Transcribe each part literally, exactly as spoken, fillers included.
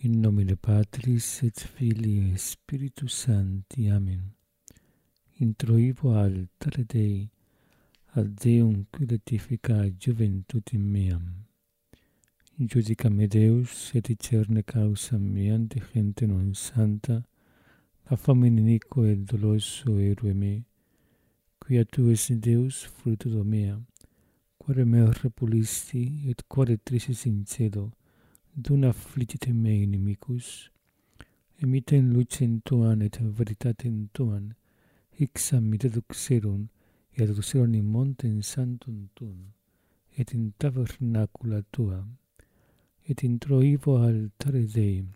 In nomine Patris et Filii et Spiritus Sancti. Amen. Introivo altare Dei, ad Deum qui letificae juventutem meam. Judica me Deus, et discerne causam meam de gente non santa, a famine iniquo et doloso erue me, quia tu es Deus fructus mea, quare me repulisti et quare trisis in cielo, dum affligite me inimicus, emitem lucem tuam et veritatem tuam, ixam mi deduxerum, et aduxerum in montem sanctum tuum, et in tabernacula tua, et introivo altare Dei,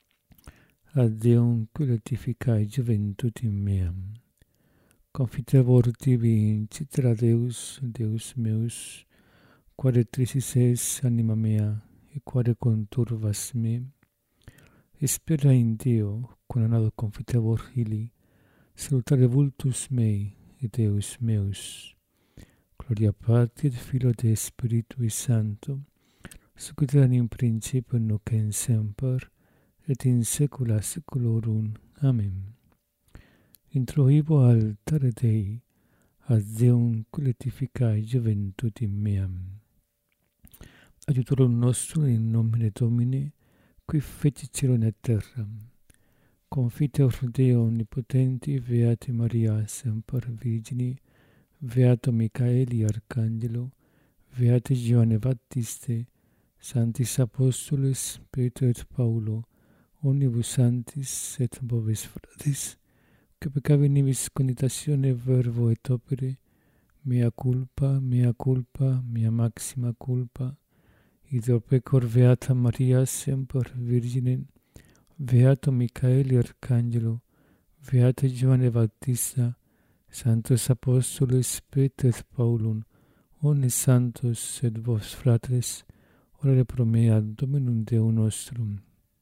ad Deum qui letificae juventutem meam. Confitevor tibi in citra Deus, Deus meus, quare trisis es anima mea, et quare conturvas me, espera in Deo, conanado confitevor illi, salutare vultus mei, et Deus meus. Gloria Patri et Filio et Spiritui Sancto, sicut erat in principio nunc et semper, et in saecula saeculorum. Amen. Introivo altare Dei, ad Deum qui letificae juventutem meam. Adiutorum nostrum in nomine Domini, qui fecit caelum et terram. Confiteor Deo omnipotenti, Beate Maria, semper Virgini, Beato Michaeli Arcangelo, Beate Ioanne Baptiste, Sanctis Apostoles, Petro et Paulo, omnibus sanctis et bovis fratres, que peccavi nibis cogitatione verbo et opere, mea culpa, mea culpa, mea maxima culpa, ideo pecor Beata Maria semper Virgine, Beato Michaeli Arcangelo, Beate Ioanne Baptista, Sanctos Apostoles, Petro et Paulum, omnes santos et vos fratres, orare pro mea Dominum Deum nostrum.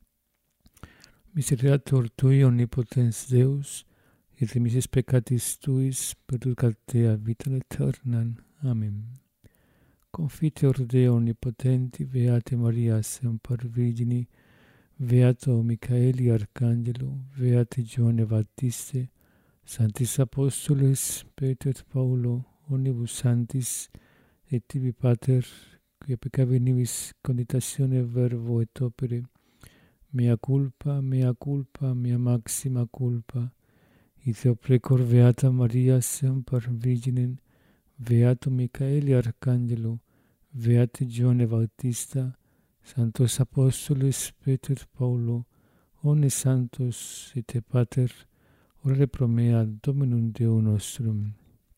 Misericordiae Tui, omnipotens Deus, et remissis peccatis Tuis, perducat Dea vitam aeternam. Amen. Confiteor Deo omnipotenti, Beate Maria semper Virgini, Beato Michaeli Arcangelo, Beate Ioanne Baptiste, Sanctis Apostoles, Petro et Paulo, omnibus sanctis, et tibi Pater, quia peccavi nibis cogitatione verbo et opere, mea culpa, mea culpa, mea maxima culpa, ideo precor Beata Maria semper Virgine, Beato Michaeli Arcangelo, Beate Ioanne Baptista, Sanctos Apostoles, Petro et Paulo, omnes santos et te Pater, orare pro mea Dominum Deum nostrum.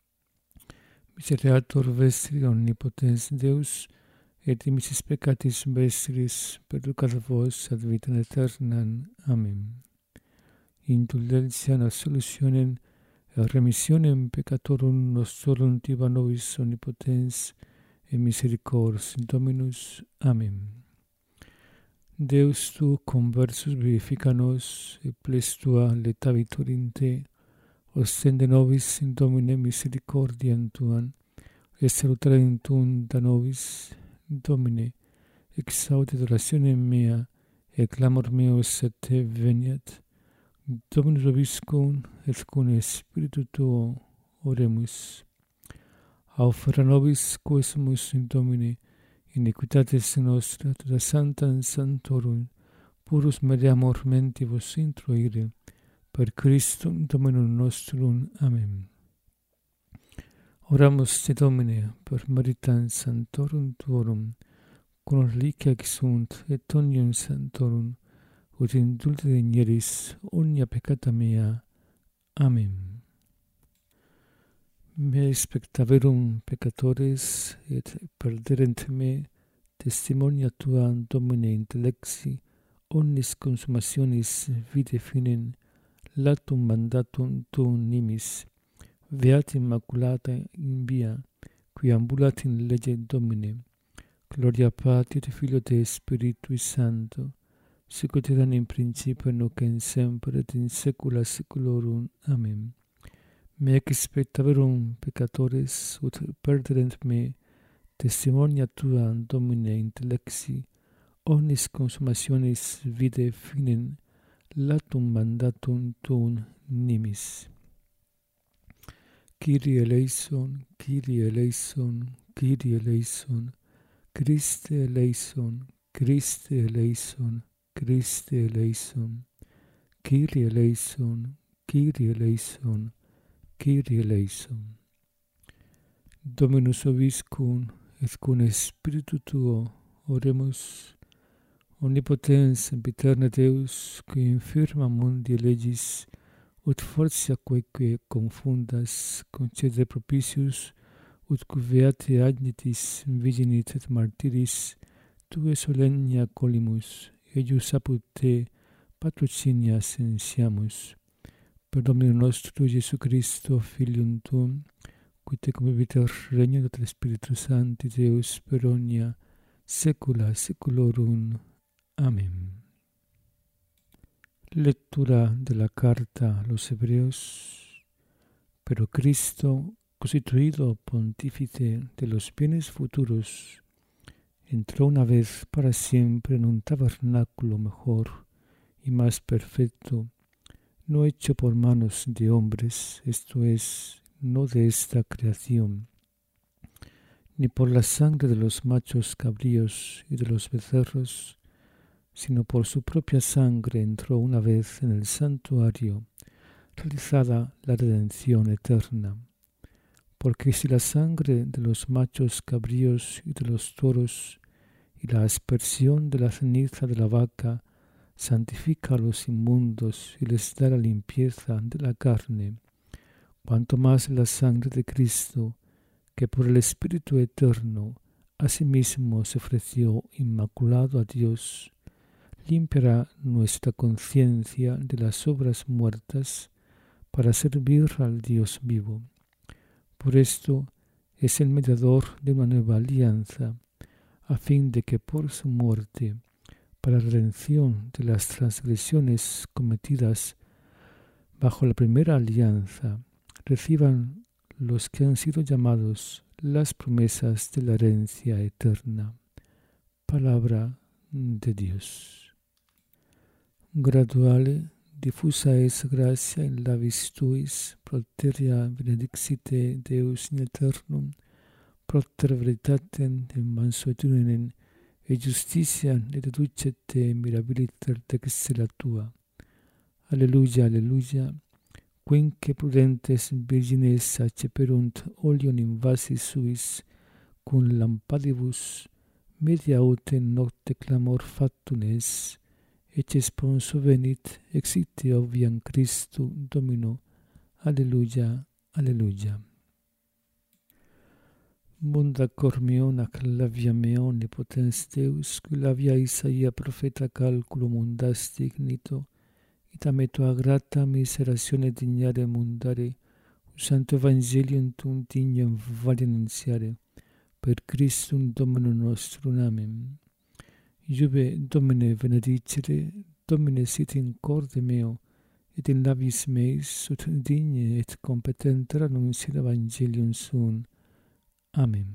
Misericordiae vestri omnipotens Deus, et dimissis peccatis vestris, perducat vos ad vitam aeternam. Amen. Indulgentiam absolutionem et remissionem peccatorum nostrorum tiba nobis omnipotens et misericors Dominus. Amen. Deus tu conversus vivifica nos, et ples tua letavitur in te, ostende nobis in Domine misericordiam tuam, et salutare in tuum da nobis, Domine, exaudit orationem mea, et clamor meus a te veniat. Dominus vobiscum, et cum Spiritu tuo oremus. Aufera nobis quesumus in Domine, iniquitates nostra, tuta sanctam sanctorum, purus mereamur mentibus introire, per Christum Dominum nostrum. Amen. Oramus te Domine, per meritam sanctorum tuorum, cum reliquia sunt et omnium sanctorum, ut indulgere igneris omnia peccata mea. Amen. Me spectaverum peccatores, et perderent me testimonia tua, Domine, intellexi, omnis consummationis vitae finem, latum mandatum tuum nimis, Beata Immaculata in via, qui ambulat in lege Domine. Gloria Patri et Filio et Spiritui Sancto, sicut erat in principio nunc et semper et in saecula saeculorum. Amen. Me expectaverum peccatores, ut perderent me testimonia tua, Domine, intellexi, omnis consummationis vitae finem latum mandatum tuum nimis. Kyrie eleison, Kyrie eleison, Kyrie eleison, Christe eleison, Christe eleison, Christe eleison, Kyrie eleison, Kyrie eleison, Kyrie eleison. Dominus vobiscum, et cum spiritu tuo, oremus. Omnipotens sempiterne Deus, qui infirma mundi elegis, ut fortia quoque confundas, concede propitius, ut cuveate agnitis virginis et martyris, tue solennia colimus, eius apud te patrocinia sensiamus. Per Dominum nostrum Iesu Christo, Filium tuum, qui te conviviter regno et Spiritus Sancti Deus per omnia saecula saeculorum. Amén. Lectura de la carta a los Hebreos. Pero Cristo, constituido pontífice de los bienes futuros, entró una vez para siempre en un tabernáculo mejor y más perfecto, no hecho por manos de hombres, esto es, no de esta creación, ni por la sangre de los machos cabríos y de los becerros, sino por su propia sangre entró una vez en el santuario, realizada la redención eterna. Porque si la sangre de los machos cabríos y de los toros y la aspersión de la ceniza de la vaca santifica a los inmundos y les da la limpieza de la carne, cuanto más la sangre de Cristo, que por el Espíritu Eterno asimismo se ofreció inmaculado a Dios, limpiará nuestra conciencia de las obras muertas para servir al Dios vivo. Por esto es el mediador de una nueva alianza, a fin de que por su muerte, para la redención de las transgresiones cometidas bajo la primera alianza, reciban los que han sido llamados las promesas de la herencia eterna. Palabra de Dios. Graduale diffusa es gratia in labis tuis, proteria benedixite Deus in aeternum, propter veritatem et mansuetudinem et justitiam et educete mirabiliter textila tua. Alleluia, alleluia. Quinque prudentes virgines acceperunt oleum in vasis suis, cum lampadibus media autem nocte clamor factum es, ecce sponso venit exite obviam Christu Domino. Alleluia, alleluia. Munda cor meo nac lavia meo omnipotens Deus, qui lavia Isaia profeta calculo mundasti ignito, ita me tua grata miseratione dignare mundare, santo evangelium tum dignam vale annunziare, per Christum Dominum nostrum. Amen. Iube Domine benedicere, Domine sit in corde meo, et in labis meis ut digne et competenter annunciare evangelium suum. Amen.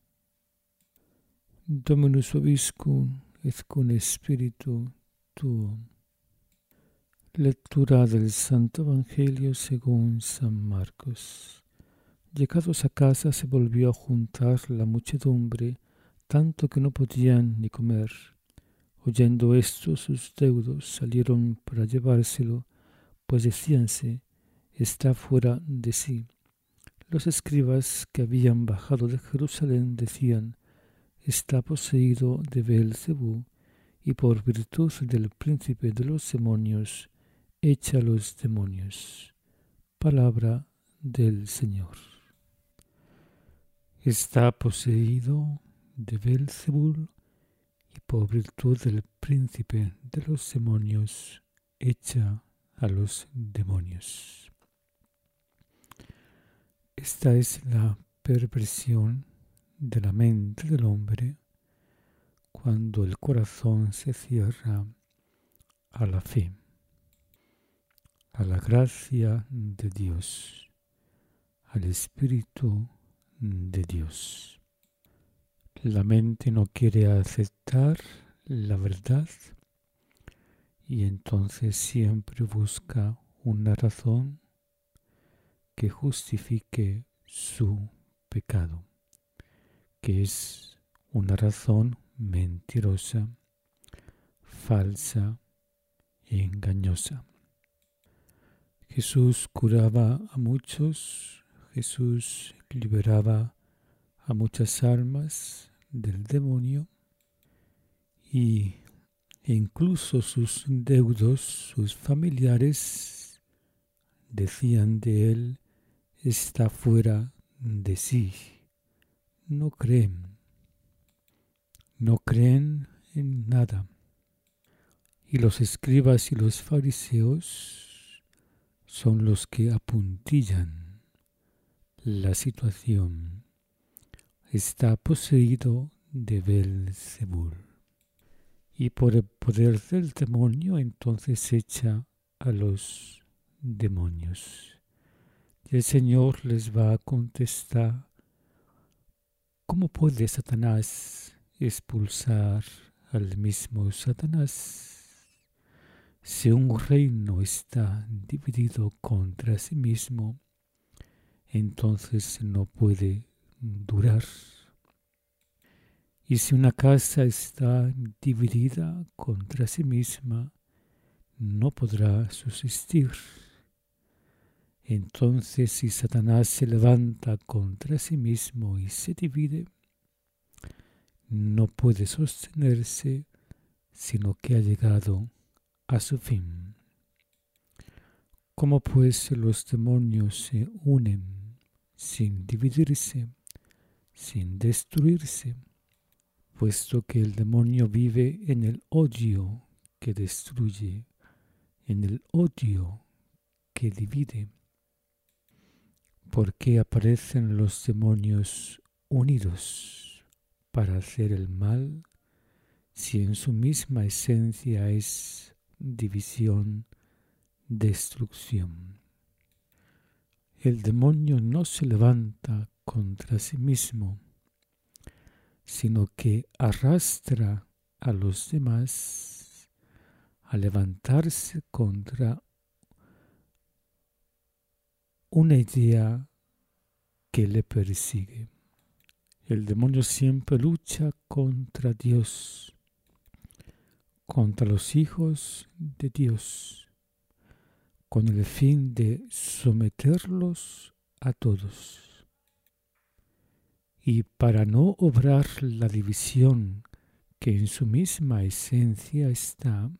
Dominus vobiscum et cum spiritu tuo. Lectura del Santo Evangelio según San Marcos. Llegados a casa se volvió a juntar la muchedumbre, tanto que no podían ni comer. Oyendo esto, sus deudos salieron para llevárselo, pues decíanse, está fuera de sí. Los escribas que habían bajado de Jerusalén decían, está poseído de Beelzebú, y por virtud del príncipe de los demonios, echa a los demonios. Palabra del Señor. Está poseído de Beelzebú, y por virtud del príncipe de los demonios, echa a los demonios. Esta es la perversión de la mente del hombre cuando el corazón se cierra a la fe, a la gracia de Dios, al Espíritu de Dios. La mente no quiere aceptar la verdad y entonces siempre busca una razón que justifique su pecado, que es una razón mentirosa, falsa e engañosa. Jesús curaba a muchos, Jesús liberaba a muchas almas del demonio y incluso sus deudos, sus familiares, decían de él, está fuera de sí. No creen, no creen en nada. Y los escribas y los fariseos son los que apuntillan la situación. Está poseído de Beelzebul. Y por el poder del demonio entonces echa a los demonios. Y el Señor les va a contestar, ¿cómo puede Satanás expulsar al mismo Satanás? Si un reino está dividido contra sí mismo, entonces no puede durar. Y si una casa está dividida contra sí misma, no podrá subsistir. Entonces, si Satanás se levanta contra sí mismo y se divide, no puede sostenerse, sino que ha llegado a su fin. ¿Cómo pues los demonios se unen sin dividirse, sin destruirse? Puesto que el demonio vive en el odio que destruye, en el odio que divide. ¿Por qué aparecen los demonios unidos para hacer el mal, si en su misma esencia es división, destrucción? El demonio no se levanta contra sí mismo, sino que arrastra a los demás a levantarse contra una idea que le persigue. El demonio siempre lucha contra Dios, contra los hijos de Dios, con el fin de someterlos a todos. Y para no obrar la división que en su misma esencia está,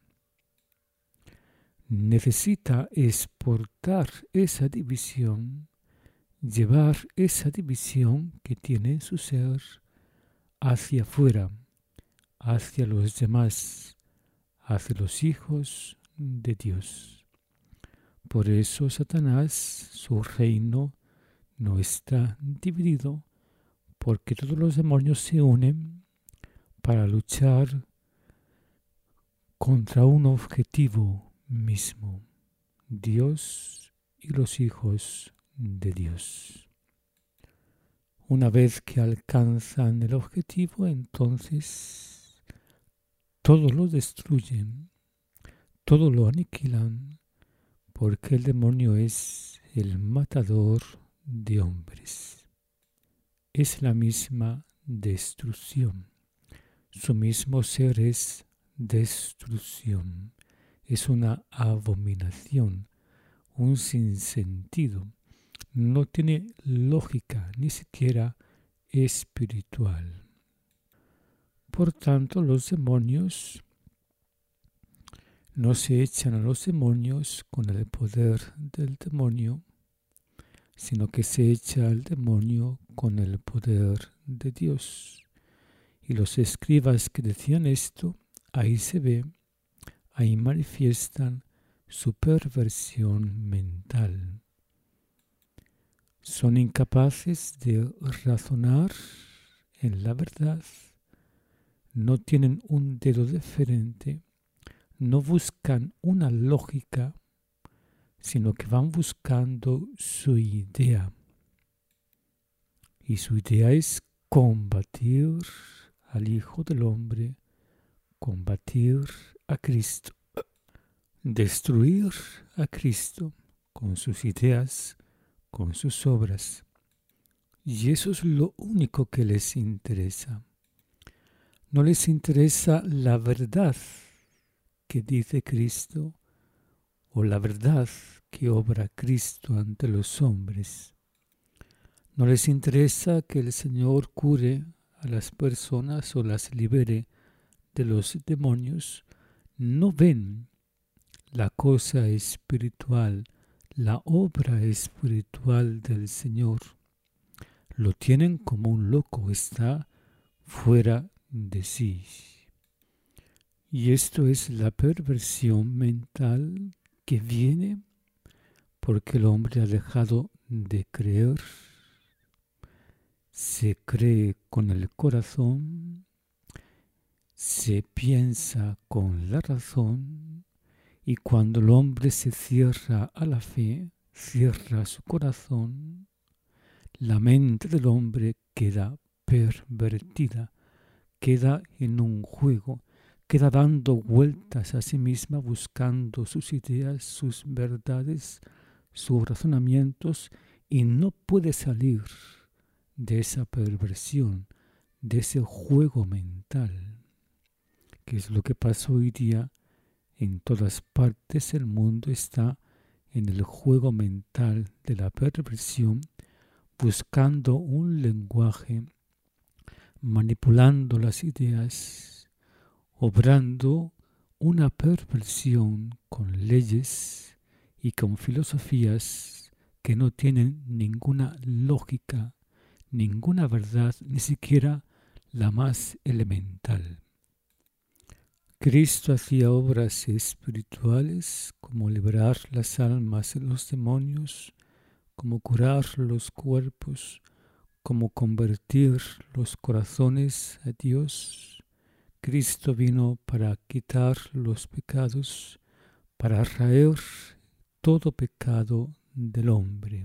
necesita exportar esa división, llevar esa división que tiene en su ser hacia afuera, hacia los demás, hacia los hijos de Dios. Por eso Satanás, su reino, no está dividido, porque todos los demonios se unen para luchar contra un objetivo mismo, Dios y los hijos de Dios. Una vez que alcanzan el objetivo, entonces todo lo destruyen, todo lo aniquilan, porque el demonio es el matador de hombres. Es la misma destrucción. Su mismo ser es destrucción. Es una abominación, un sinsentido. No tiene lógica, ni siquiera espiritual. Por tanto, los demonios no se echan a los demonios con el poder del demonio, sino que se echa al demonio con el poder de Dios. Y los escribas que decían esto, ahí se ve, ahí manifiestan su perversión mental. Son incapaces de razonar en la verdad, no tienen un dedo de frente, no buscan una lógica, sino que van buscando su idea. Y su idea es combatir al Hijo del Hombre combatir a Cristo, destruir a Cristo con sus ideas, con sus obras. Y eso es lo único que les interesa. No les interesa la verdad que dice Cristo o la verdad que obra Cristo ante los hombres. No les interesa que el Señor cure a las personas o las libere de los demonios. No ven la cosa espiritual, la obra espiritual del Señor. Lo tienen como un loco, está fuera de sí. Y esto es la perversión mental que viene porque el hombre ha dejado de creer. Se cree con el corazón, se piensa con la razón, y cuando el hombre se cierra a la fe, cierra su corazón, la mente del hombre queda pervertida, queda en un juego, queda dando vueltas a sí misma, buscando sus ideas, sus verdades, sus razonamientos, y no puede salir de esa perversión, de ese juego mental, que es lo que pasa hoy día en todas partes. El mundo está en el juego mental de la perversión, buscando un lenguaje, manipulando las ideas, obrando una perversión con leyes y con filosofías que no tienen ninguna lógica, ninguna verdad, ni siquiera la más elemental. Cristo hacía obras espirituales como liberar las almas de los demonios, como curar los cuerpos, como convertir los corazones a Dios. Cristo vino para quitar los pecados, para raer todo pecado del hombre.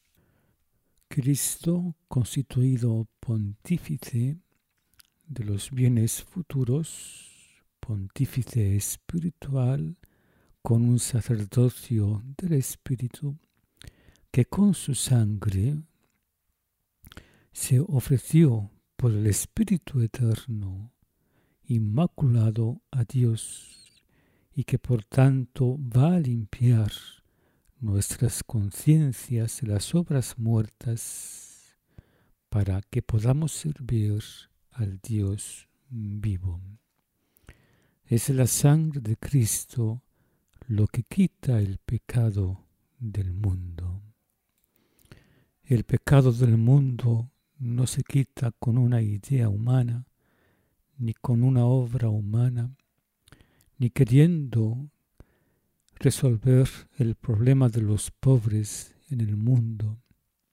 Cristo, constituido pontífice de los bienes futuros, pontífice espiritual, con un sacerdocio del Espíritu, que con su sangre se ofreció por el Espíritu eterno, inmaculado a Dios, y que por tanto va a limpiar nuestras conciencias de las obras muertas para que podamos servir al Dios vivo. Es la sangre de Cristo lo que quita el pecado del mundo. El pecado del mundo no se quita con una idea humana, ni con una obra humana, ni queriendo resolver el problema de los pobres en el mundo,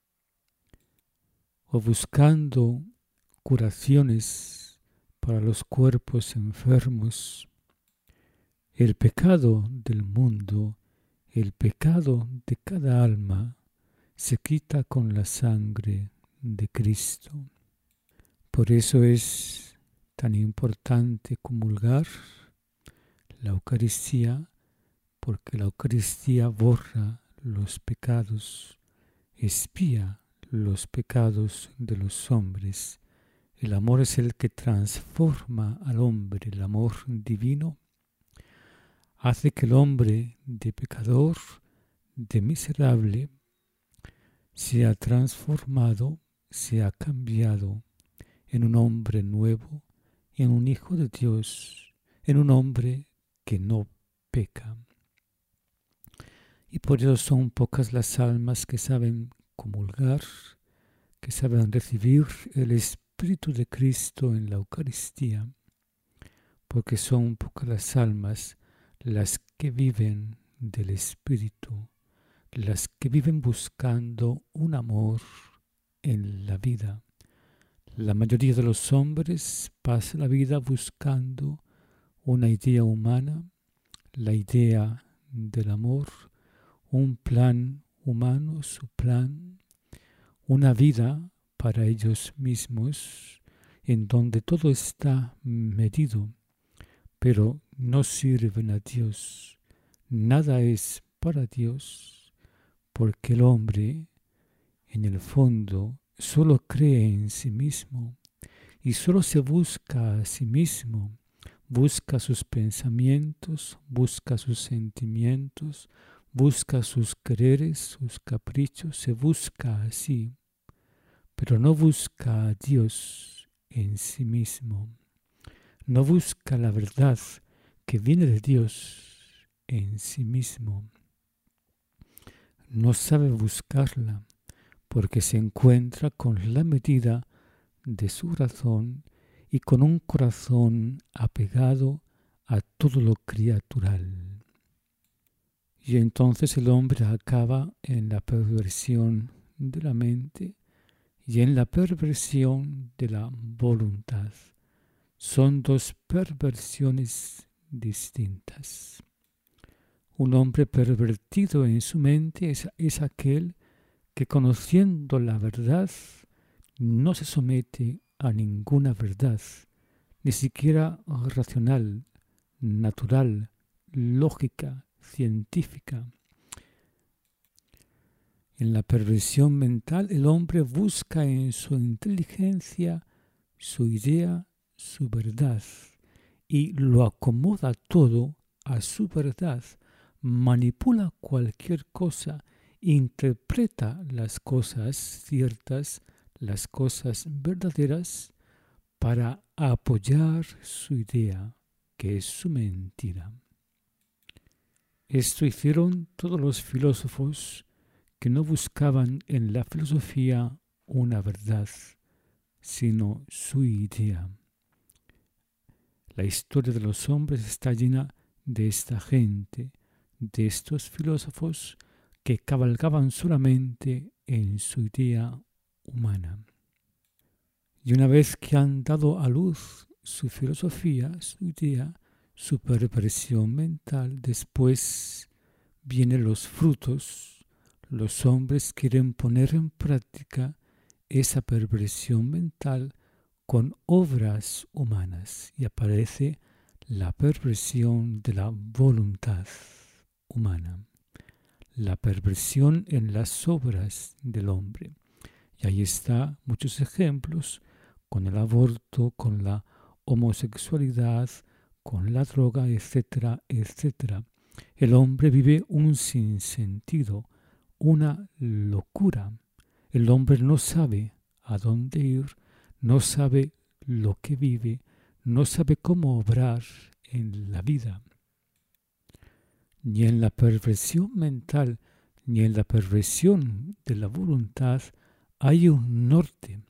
o buscando curaciones para los cuerpos enfermos. El pecado del mundo, el pecado de cada alma, se quita con la sangre de Cristo. Por eso es tan importante comulgar la Eucaristía, porque la Eucaristía borra los pecados, expía los pecados de los hombres. El amor es el que transforma al hombre. El amor divino hace que el hombre de pecador, de miserable, sea transformado, sea cambiado en un hombre nuevo, en un hijo de Dios, en un hombre que no peca. Y por eso son pocas las almas que saben comulgar, que saben recibir el Espíritu de Cristo en la Eucaristía, porque son pocas las almas las que viven del Espíritu, las que viven buscando un amor en la vida. La mayoría de los hombres pasa la vida buscando una idea humana, la idea del amor, un plan humano, su plan, una vida para ellos mismos, en donde todo está medido pero no sirven a Dios. Nada es para Dios, porque el hombre, en el fondo, solo cree en sí mismo y solo se busca a sí mismo. Busca sus pensamientos, busca sus sentimientos, busca sus quereres, sus caprichos, se busca a sí, pero no busca a Dios en sí mismo. No busca la verdad que viene de Dios en sí mismo. No sabe buscarla porque se encuentra con la medida de su razón y con un corazón apegado a todo lo criatural. Y entonces el hombre acaba en la perversión de la mente y en la perversión de la voluntad. Son dos perversiones distintas. Un hombre pervertido en su mente es, es aquel que, conociendo la verdad, no se somete a ninguna verdad, ni siquiera racional, natural, lógica, científica. En la perversión mental, el hombre busca en su inteligencia, su idea, su verdad, y lo acomoda todo a su verdad, manipula cualquier cosa, interpreta las cosas ciertas, las cosas verdaderas, para apoyar su idea, que es su mentira. Esto hicieron todos los filósofos que no buscaban en la filosofía una verdad, sino su idea. La historia de los hombres está llena de esta gente, de estos filósofos que cabalgaban solamente en su idea humana. Y una vez que han dado a luz su filosofía, su idea, su perversión mental, después vienen los frutos. Los hombres quieren poner en práctica esa perversión mental con obras humanas y aparece la perversión de la voluntad humana, la perversión en las obras del hombre. Y ahí está muchos ejemplos con el aborto, con la homosexualidad, con la droga, etcétera, etcétera. El hombre vive un sinsentido, una locura. El hombre no sabe a dónde ir, no sabe lo que vive, no sabe cómo obrar en la vida. Ni en la perversión mental, ni en la perversión de la voluntad hay un norte.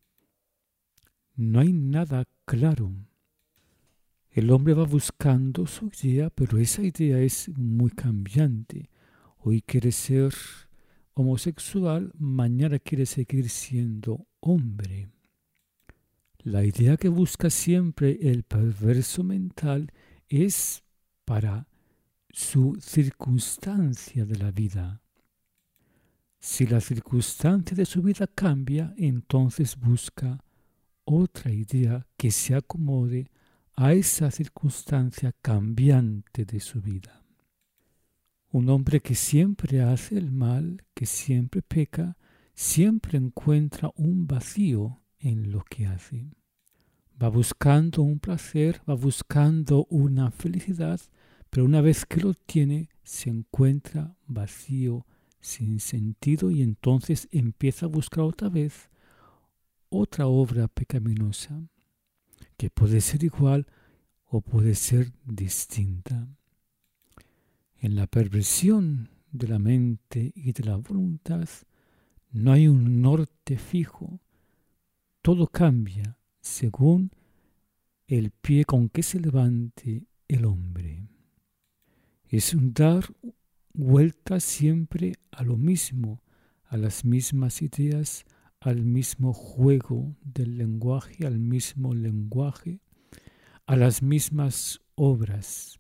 No hay nada claro. El hombre va buscando su idea, pero esa idea es muy cambiante. Hoy quiere ser homosexual, mañana quiere seguir siendo hombre. La idea que busca siempre el perverso mental es para su circunstancia de la vida. Si la circunstancia de su vida cambia, entonces busca otra idea que se acomode a esa circunstancia cambiante de su vida. Un hombre que siempre hace el mal, que siempre peca, siempre encuentra un vacío en lo que hace. Va buscando un placer, va buscando una felicidad, pero una vez que lo tiene, se encuentra vacío, sin sentido, y entonces empieza a buscar otra vez otra obra pecaminosa, que puede ser igual o puede ser distinta. En la perversión de la mente y de la voluntad no hay un norte fijo. Todo cambia según el pie con que se levante el hombre. Es un dar vuelta siempre a lo mismo, a las mismas ideas, al mismo juego del lenguaje, al mismo lenguaje, a las mismas obras.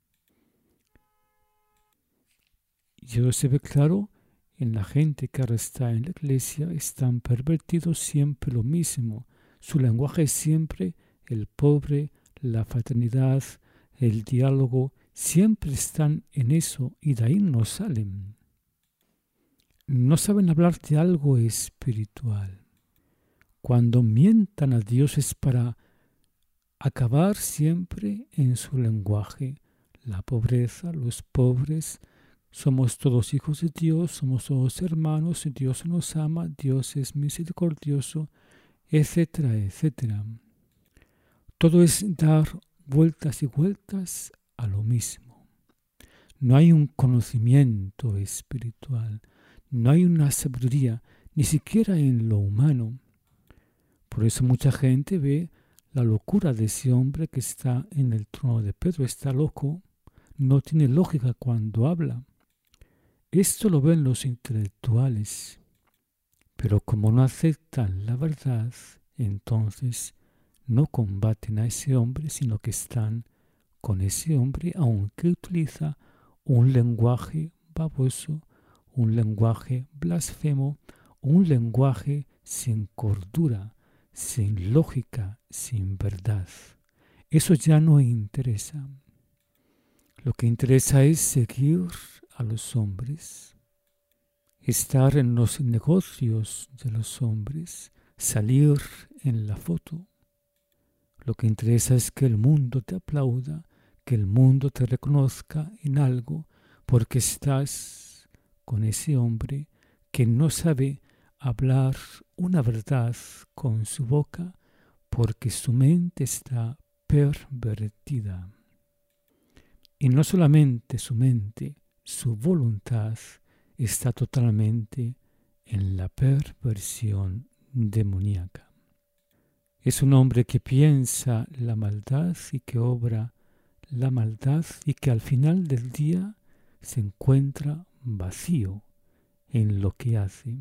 Y eso se ve claro en la gente que ahora está en la iglesia, están pervertidos siempre lo mismo. Su lenguaje es siempre el pobre, la fraternidad, el diálogo, siempre están en eso y de ahí no salen. No saben hablar de algo espiritual. Cuando mientan a Dios es para acabar siempre en su lenguaje. La pobreza, los pobres, somos todos hijos de Dios, somos todos hermanos, Dios nos ama, Dios es misericordioso, etcétera, etcétera. Todo es dar vueltas y vueltas a lo mismo. No hay un conocimiento espiritual, no hay una sabiduría, ni siquiera en lo humano. Por eso mucha gente ve la locura de ese hombre que está en el trono de Pedro. Está loco, no tiene lógica cuando habla. Esto lo ven los intelectuales, pero como no aceptan la verdad, entonces no combaten a ese hombre, sino que están con ese hombre, aunque utiliza un lenguaje baboso, un lenguaje blasfemo, un lenguaje sin cordura, sin lógica, sin verdad. Eso ya no interesa. Lo que interesa es seguir a los hombres, estar en los negocios de los hombres, salir en la foto. Lo que interesa es que el mundo te aplauda, que el mundo te reconozca en algo, porque estás con ese hombre que no sabe hablar una verdad con su boca, porque su mente está pervertida. Y no solamente su mente, su voluntad está totalmente en la perversión demoníaca. Es un hombre que piensa la maldad y que obra la maldad y que al final del día se encuentra vacío en lo que hace.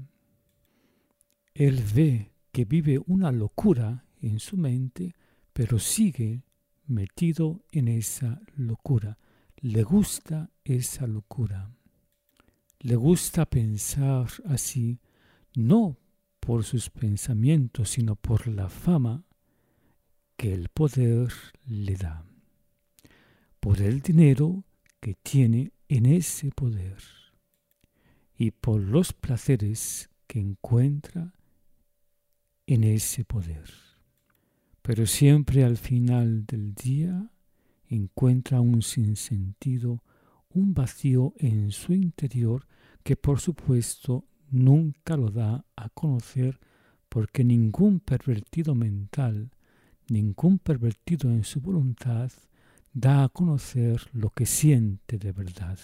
Él ve que vive una locura en su mente, pero sigue metido en esa locura. Le gusta esa locura. Le gusta pensar así, no por sus pensamientos, sino por la fama que el poder le da, por el dinero que tiene en ese poder y por los placeres que encuentra en ese poder. Pero siempre al final del día encuentra un sinsentido, un vacío en su interior que por supuesto nunca lo da a conocer, porque ningún pervertido mental, ningún pervertido en su voluntad da a conocer lo que siente de verdad,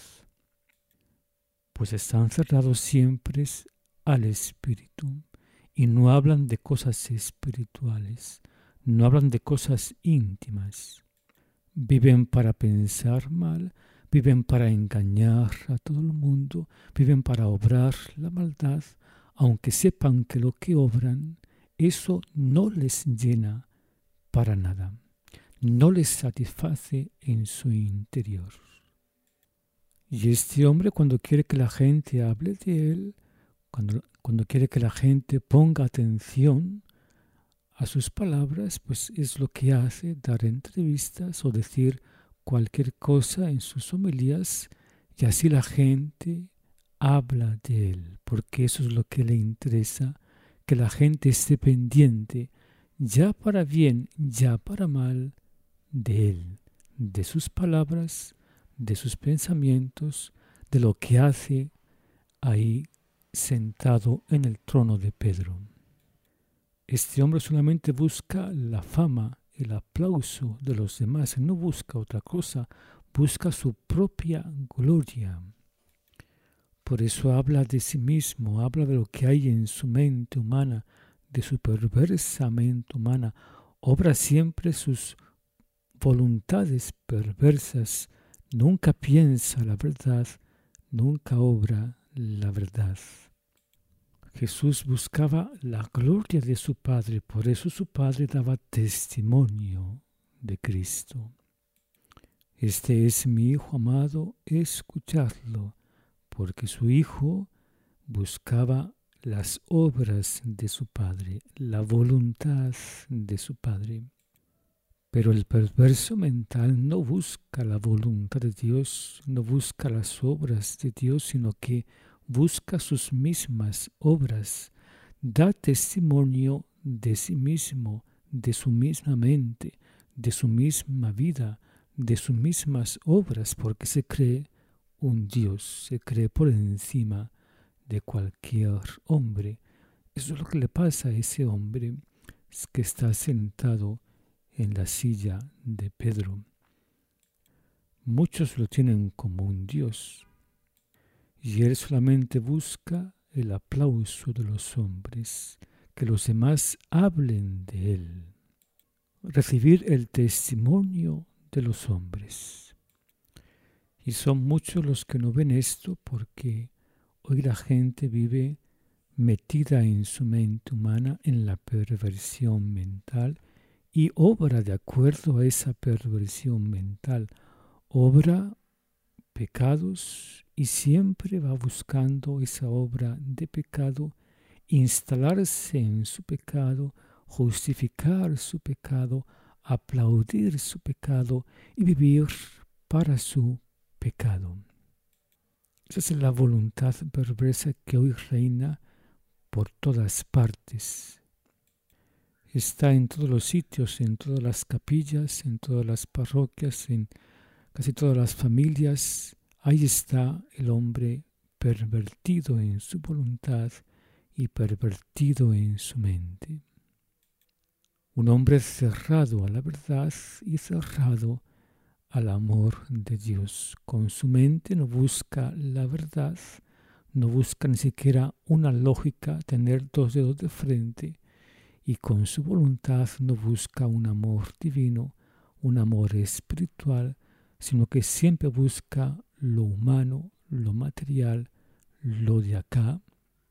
pues están cerrados siempre al espíritu y no hablan de cosas espirituales, no hablan de cosas íntimas. Viven para pensar mal, viven para engañar a todo el mundo, viven para obrar la maldad, aunque sepan que lo que obran, eso no les llena para nada, no les satisface en su interior. Y este hombre, cuando quiere que la gente hable de él, cuando, cuando quiere que la gente ponga atención a sus palabras, pues es lo que hace, dar entrevistas o decir cualquier cosa en sus homilías, y así la gente habla de él, porque eso es lo que le interesa, que la gente esté pendiente, ya para bien, ya para mal, de él, de sus palabras, de sus pensamientos, de lo que hace ahí sentado en el trono de Pedro. Este hombre solamente busca la fama, el aplauso de los demás, no busca otra cosa, busca su propia gloria. Por eso habla de sí mismo, habla de lo que hay en su mente humana, de su perversa mente humana, obra siempre sus voluntades perversas, nunca piensa la verdad, nunca obra la verdad. Jesús buscaba la gloria de su Padre, por eso su Padre daba testimonio de Cristo. Este es mi Hijo amado, escuchadlo, porque su Hijo buscaba las obras de su Padre, la voluntad de su Padre. Pero el perverso mental no busca la voluntad de Dios, no busca las obras de Dios, sino que busca sus mismas obras, da testimonio de sí mismo, de su misma mente, de su misma vida, de sus mismas obras, porque se cree un Dios, se cree por encima de cualquier hombre. Eso es lo que le pasa a ese hombre que está sentado en la silla de Pedro. Muchos lo tienen como un Dios, y él solamente busca el aplauso de los hombres, que los demás hablen de él, recibir el testimonio de los hombres. Y son muchos los que no ven esto porque hoy la gente vive metida en su mente humana en la perversión mental y obra de acuerdo a esa perversión mental, obra pecados y siempre va buscando esa obra de pecado, instalarse en su pecado, justificar su pecado, aplaudir su pecado y vivir para su pecado. Esa es la voluntad perversa que hoy reina por todas partes. Está en todos los sitios, en todas las capillas, en todas las parroquias, en casi todas las familias. Ahí está el hombre pervertido en su voluntad y pervertido en su mente. Un hombre cerrado a la verdad y cerrado al amor de Dios. Con su mente no busca la verdad, no busca ni siquiera una lógica, tener dos dedos de frente, y con su voluntad no busca un amor divino, un amor espiritual, sino que siempre busca lo humano, lo material, lo de acá,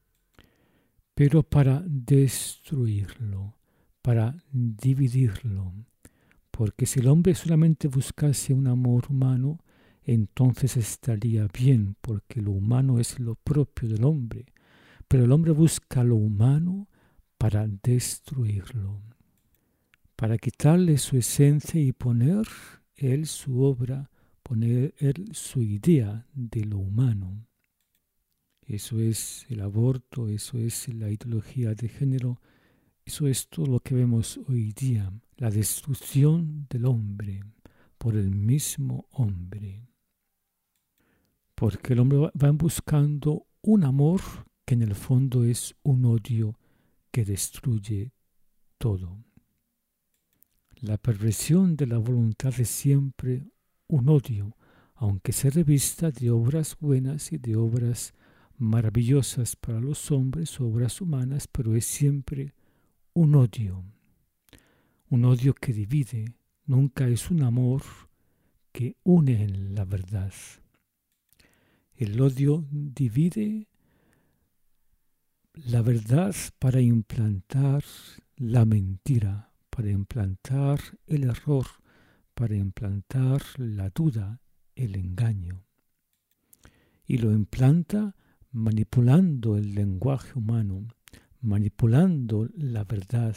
pero para destruirlo, para dividirlo. Porque si el hombre solamente buscase un amor humano, entonces estaría bien, porque lo humano es lo propio del hombre. Pero el hombre busca lo humano para destruirlo, para quitarle su esencia y poner él su obra, poner él su idea de lo humano. Eso es el aborto, eso es la ideología de género, eso es todo lo que vemos hoy día, la destrucción del hombre por el mismo hombre. Porque el hombre va buscando un amor que en el fondo es un odio que destruye todo. La perversión de la voluntad es siempre un odio, aunque se revista de obras buenas y de obras maravillosas para los hombres, obras humanas, pero es siempre un odio. Un odio que divide, nunca es un amor que une en la verdad. El odio divide la verdad para implantar la mentira, para implantar el error, para implantar la duda, el engaño. Y lo implanta manipulando el lenguaje humano, manipulando la verdad,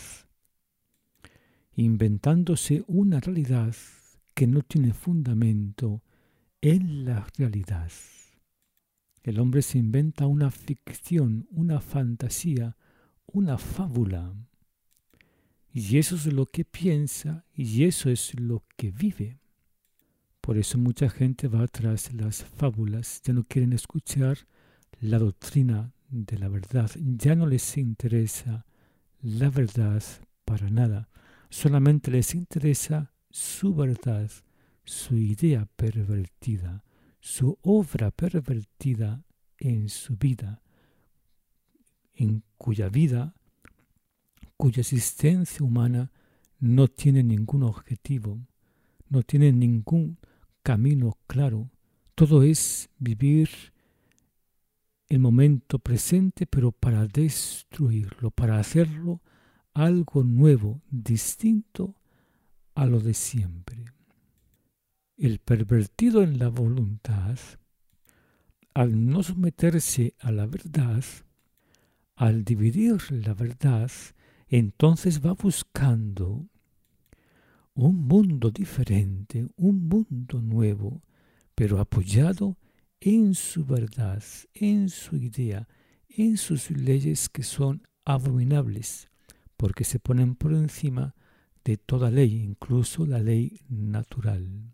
inventándose una realidad que no tiene fundamento en la realidad. El hombre se inventa una ficción, una fantasía, una fábula. Y eso es lo que piensa y eso es lo que vive. Por eso mucha gente va tras las fábulas, ya no quieren escuchar la doctrina de la verdad, ya no les interesa la verdad para nada, solamente les interesa su verdad, su idea pervertida, su obra pervertida en su vida, en cuya vida, cuya existencia humana no tiene ningún objetivo, no tiene ningún camino claro. Todo es vivir el momento presente, pero para destruirlo, para hacerlo algo nuevo, distinto a lo de siempre. El pervertido en la voluntad, al no someterse a la verdad, al dividir la verdad, entonces va buscando un mundo diferente, un mundo nuevo, pero apoyado en su verdad, en su idea, en sus leyes que son abominables, porque se ponen por encima de toda ley, incluso la ley natural.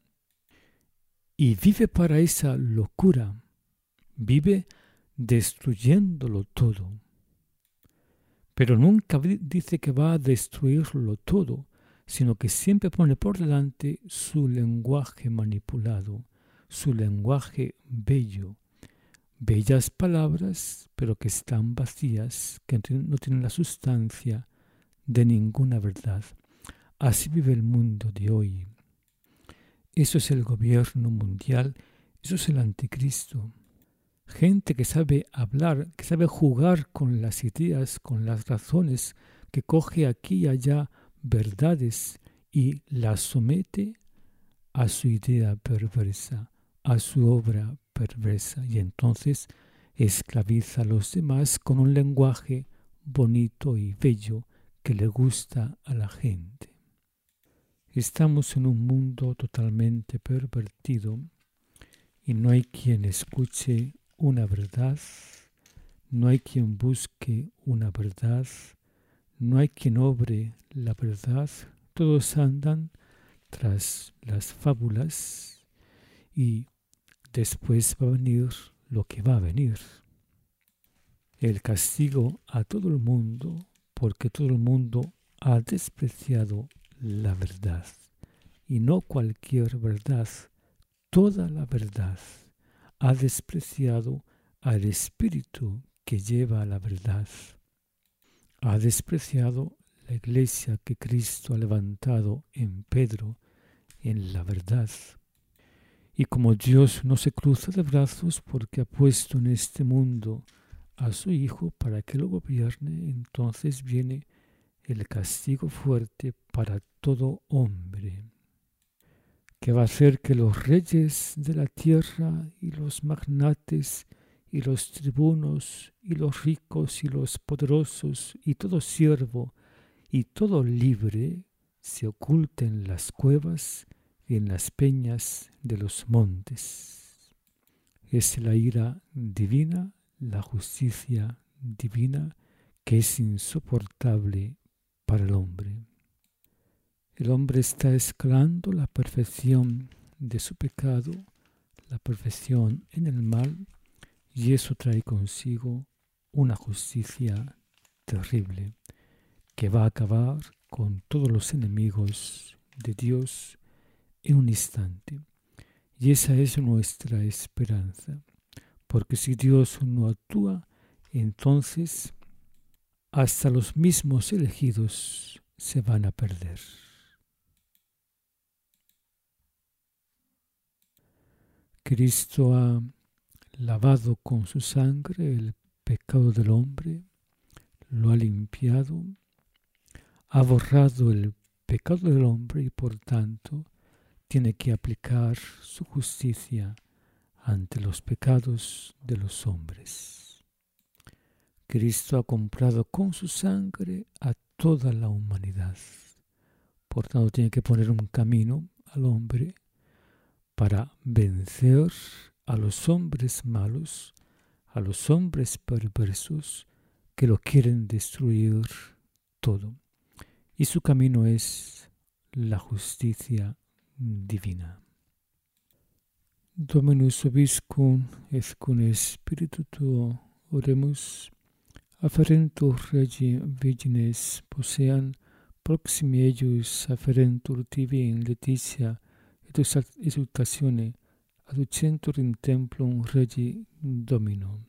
Y vive para esa locura, vive destruyéndolo todo. Pero nunca dice que va a destruirlo todo, sino que siempre pone por delante su lenguaje manipulado, su lenguaje bello. Bellas palabras, pero que están vacías, que no tienen la sustancia de ninguna verdad. Así vive el mundo de hoy. Eso es el gobierno mundial, eso es el anticristo. Gente que sabe hablar, que sabe jugar con las ideas, con las razones, que coge aquí y allá verdades y las somete a su idea perversa, a su obra perversa, y entonces esclaviza a los demás con un lenguaje bonito y bello que le gusta a la gente. Estamos en un mundo totalmente pervertido y no hay quien escuche una verdad, no hay quien busque una verdad, no hay quien obre la verdad, todos andan tras las fábulas y después va a venir lo que va a venir. El castigo a todo el mundo, porque todo el mundo ha despreciado la verdad, y no cualquier verdad, toda la verdad. Ha despreciado al Espíritu que lleva a la verdad. Ha despreciado la iglesia que Cristo ha levantado en Pedro, en la verdad. Y como Dios no se cruza de brazos porque ha puesto en este mundo a su Hijo para que lo gobierne, entonces viene el castigo fuerte para todo hombre, que va a hacer que los reyes de la tierra y los magnates y los tribunos y los ricos y los poderosos y todo siervo y todo libre se oculten en las cuevas y en las peñas de los montes. Es la ira divina, la justicia divina que es insoportable para el hombre. El hombre está escalando la perfección de su pecado, la perfección en el mal, y eso trae consigo una justicia terrible que va a acabar con todos los enemigos de Dios en un instante. Y esa es nuestra esperanza, porque si Dios no actúa, entonces hasta los mismos elegidos se van a perder. Cristo ha lavado con su sangre el pecado del hombre, lo ha limpiado, ha borrado el pecado del hombre y por tanto tiene que aplicar su justicia ante los pecados de los hombres. Cristo ha comprado con su sangre a toda la humanidad. Por tanto, tiene que poner un camino al hombre para vencer a los hombres malos, a los hombres perversos que lo quieren destruir todo. Y su camino es la justicia divina. Dominus vobiscum et cum spiritu tuo oremus, afferentur regi virgines posean, proximi eius afferentur tibi in laetitia et exultatione, adducentur in templum regi Domino.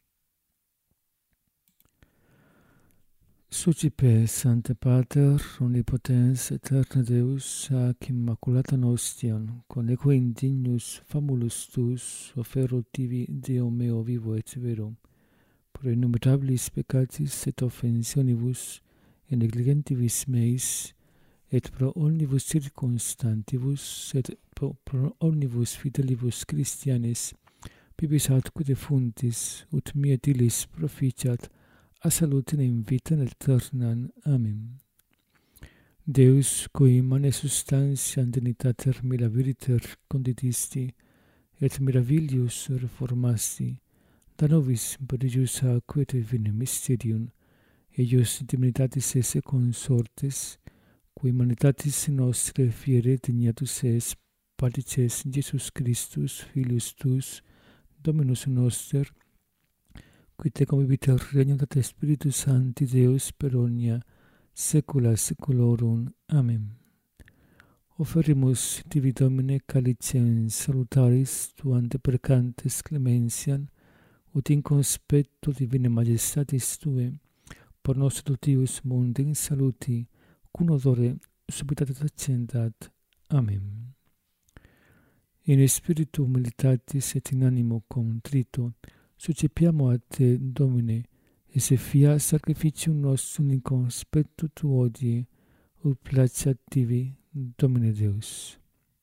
Sucipe, Sancte Pater, omnipotens aeterna Deus, ac immaculatam ostiam, coneque indignus famulus tuus, offero tibi, Deo meo vivo et vero, pro innumerabilis peccatis et offensionibus, et negligentibus meis, et pro omnibus circumstantibus, et pro, pro omnibus fidelibus Christianis, bibis atque defuntis, ut mia dilis proficiat, a salutem in vitam aeternam. Amen. Deus, cui mane substantia dignitater mirabiliter conditisti, et miravillius reformasti, da nobis prodigiusa acuete vine mysterium, eius divinitatis esse consortes, qui humanitatis nostre fiere dignatus es, partices Jesus Christus, Filius tuus, Dominus noster, qui te conviviter regnum et Spiritus Sancti Deus per omnia saecula saeculorum. Amen. Offerimus tibi Domine calicem salutaris tuam deprecantes clementiam, ut in conspecto divine majestatis Tue, por nos tuius mundi in saluti, cum odore subitatis accendat. Amen. In spiritu humilitatis et in animo contrito, succipiamo a Te, Domine, et se fia sacrificium nostrum in conspectu Tu odie, ut placeat Tibi, Domine Deus.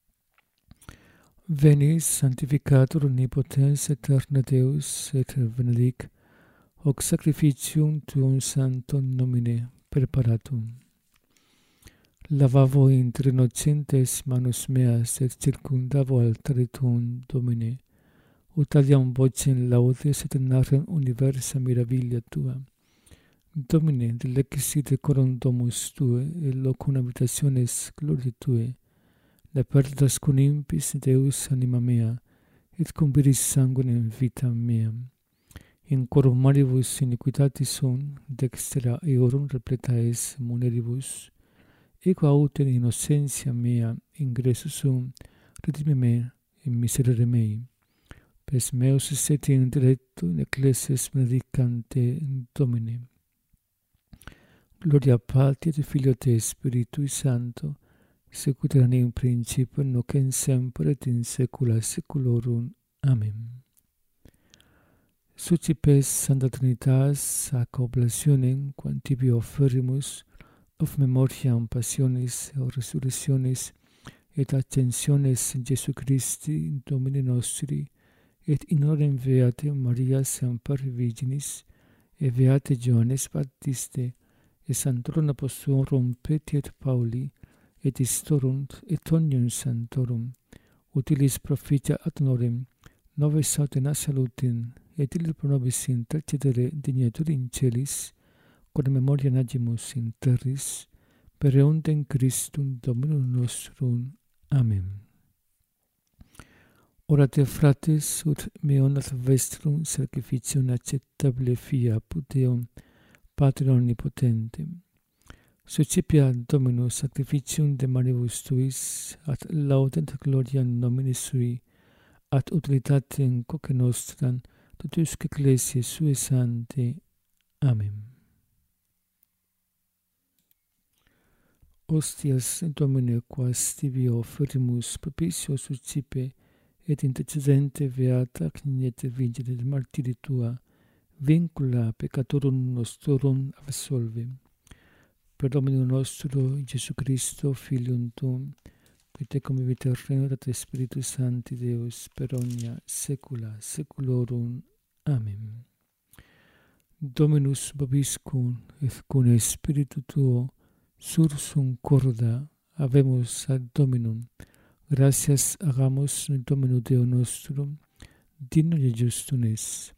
Veni, sanctificator omnipotens aeterna Deus, et benedic hoc sacrificium Tuum sanctum nomine preparatum. Lavavo inter innocentes manus meas et circundavo altare Tuum, Domine, ut adiam vocem laudes et narrem universa miravilia Tua. Domine, dilexi decorum domus Tue, et locum habitationes gloriae Tue, ne perdas cum impis Deus anima mea, et cum viris sanguinem vitam meam. In corum maribus iniquitatis sum, dextera eorum repleta es muneribus, ego autem innocentia mea ingressus sum, redime me in miserere mei. Pes meus sete in dilecto in ecclesias benedicante Domine. Gloria Patri et Filio et Spiritui Sancto, sicut erat in principio, nunc et semper et in saecula saeculorum. Amen. Succipes Sancta Trinitas ac oblationem, quam tibi offerimus, of memoriam passionis et resurrectionis et ascensiones Jesu Christi, Domini nostri, et in honorem Beate Maria Semper Virginis, et Beate Johannes Baptiste, et Sanctorum Apostolorum Petri et Pauli, et istorunt, et omnium sanctorum, utilis proficia ad honorem, nobis autena salutem, et illi pro nobis intercedere dignetur in celis, quod memoria nagimus in terris, per eundem Christum Dominum nostrum. Amen. Orate frates, ut meum ad vestrum sacrificium acceptabile fia apud Deum, Pater omnipotentem. Succipia Dominus sacrificium de manibus Tuis, ad laudem et gloriam nomine Sui, ad utilitatem quoque nostram, totusque ecclesiae Suae sanctae. Amen. Hostias Domine, quas tibi offerimus propicio succipe, et intercedente Beata Agnete Vigile de martiri Tua, vincula peccatorum nostrorum absolve. Per Dominum nostro, Iesu Christo, Filium Tuum, qui te conviviter regnum et Spiritus Sancti Deus, per omnia saecula saeculorum. Amen. Dominus vobiscum, et cum Spiritu Tuo, sursum corda, habemus ad Dominum. Gratias hagamus in Domino Deo nostrum, dignum et justum es.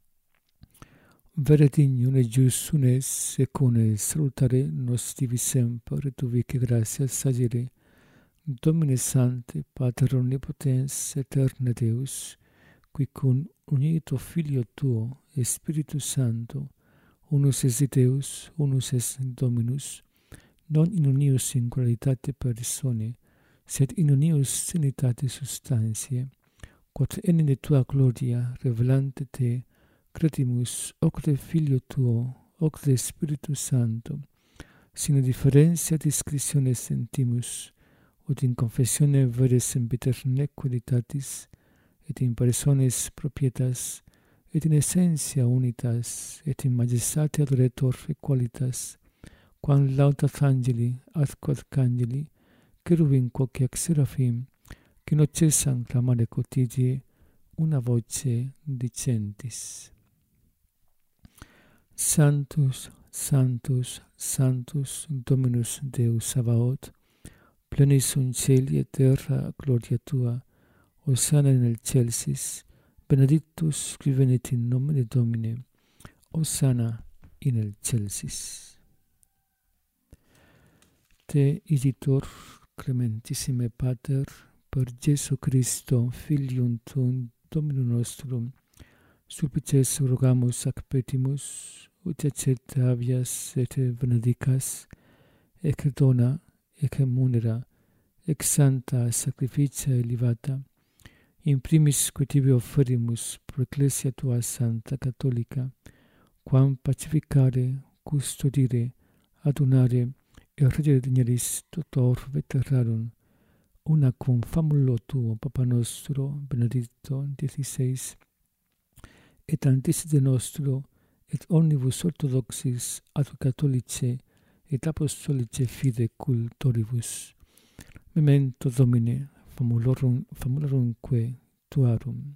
Vere dignum et justum es, secune salutare nos tibi semper, et ubique gratias sagere, Domine Sancte, Pater Omnipotens, Aeterne Deus, qui cum unito Filio Tuo, et Spiritus Sancto, unus es Deus, unus es Dominus, non in unio singularitate persone, sed in unius trinitate substantiae, quod enim Tua gloria revelante Te, credimus hoc de Filio Tuo, hoc de Spiritus Sancto, sine differentia discretiones sentimus, ut in confessione vere sempiter nec qualitatis, et in persones propietas, et in essentia unitas, et in majestate adorator qualitas, quam laudat angeli ad quod cangeli, cherubim quoque ac seraphim, qui non cessam clamare quotidie una voce dicentis. Sanctus, Sanctus, Sanctus, Dominus Deus Sabaoth, pleni sunt cieli et terra gloria tua, Hosanna in excelsis, benedictus qui venit in nomine Domini, Hosanna in excelsis. Te igitur, clementissime Pater, per Jesu Christo, Filium tuum, Dominum nostrum, supplices rogamus ac petimus, ut acceptavias et benedicas, ec dona, ec munera, ec sancta sacrificia elevata, in primis qui tibi offerimus pro ecclesia tua santa catholica, quam pacificare, custodire, adunare, et regere dignaris tutor veterarum, una cum famulo tuo, Papa nostro, Benedicto diciseis, et anticide nostro, et omnibus orthodoxis ad catholice, et apostolice fide cultoribus. Memento Domine, famulorum, famulorumque tuarum.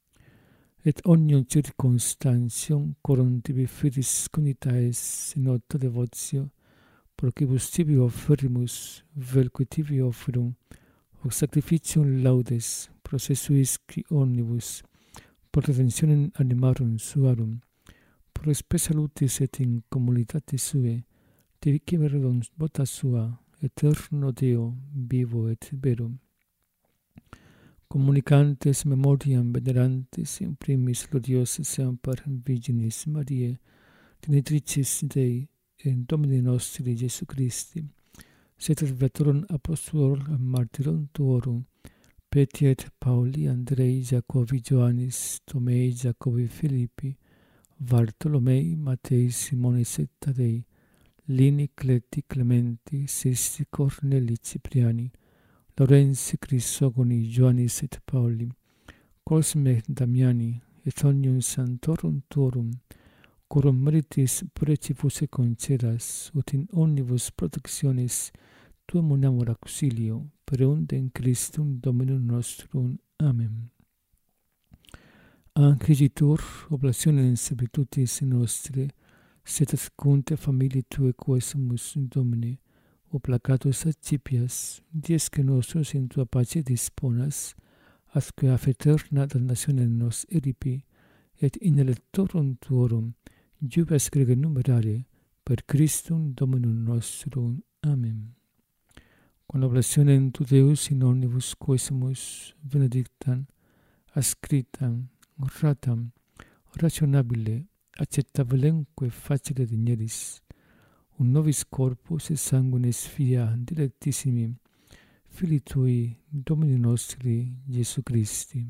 Et omnium circumstantium corum tibi fidis conitaes in nota devotio, procibus tibi offerimus, velque tibi offerum, hoc sacrificium laudes, processuisci omnibus, por redentionem animarum suarum, pro spe salutis et in communitate sue, diviciverum vota sua, eterno Deo, vivo et vero. Communicantes memoriam venerantes in primis gloriosa semper Virginis Mariae, Genitricis Dei, et Domini nostri Iesu Christi, sed advertorum apostolorum martyrum tuorum, Petri et Pauli, Andrei, Jacobi, Ioannis, Tomei, Jacobi, Filippi, Bartolomei, Matei, Simonis et Tadei, Lini, Cleti, Clementi, Sisti, Corneli, Cipriani, Lorenzi, Crisogoni, Ioannis et Pauli, Cosme, Damiani, et omnium santorum tuorum, corum meritis precipus et concedas, ut in omnibus protectionis tuum unamur auxilio, per undem Christum Dominum nostrum. Amen. Anciditur oblationem servitutis nostre, sed adcunte familiae Tuae quesumus Domine, obligatus accipias, diesque nostros in Tua pace disponas, atque af aeterna damnationem nos eripi, et in electorum Tuorum, iubes grege numerare, per Christum Dominum nostrum. Amen. Con oblationem tu Deus in omnibus quesumus benedictam, ascritam, ratam, rationabile, acceptabilemque facile digneris, un nobis corpus et sanguinis fia dilectissimi, Filii Tui, Domini nostri, Iesu Christi,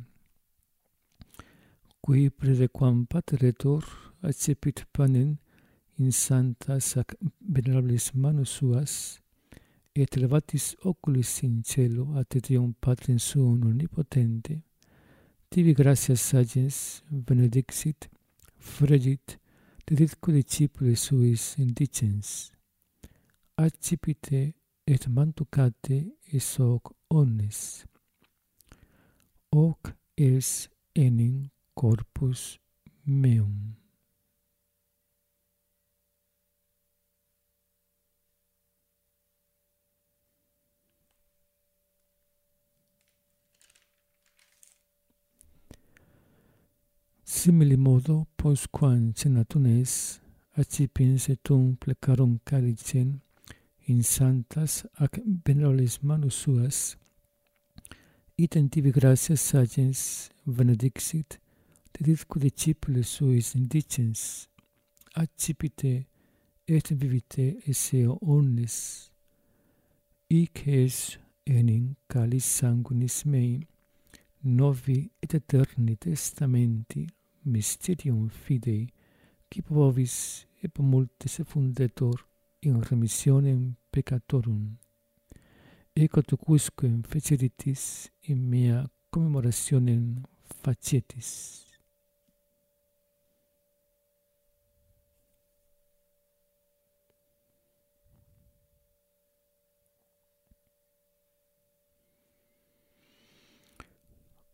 qui praerequam Pateretur accepit panem in sanctas ac venerabilis manus suas, et elevatis oculis in cielo ad Deum Patrem suum omnipotente, tibi gratias agens benedixit, fregit, deditque discipulis suis indicens, accipite et manducate ex hoc omnes. Hoc es enim corpus meum. Simili modo, postquam cenatum es, accipiens et tum plecarum calicem, in sanctas ac venerabilis manus suas, item tibi gratias agens benedixit, deditque discipulis suis indicens, accipite et vivite esse omnes, hic es enim calis sanguinis mei, novi et eterni testamenti, mysterium fidei, qui pro vobis et pro multis effundetur in remissionem peccatorum. Ecco tucusque feceritis in mea commemorationem facietis.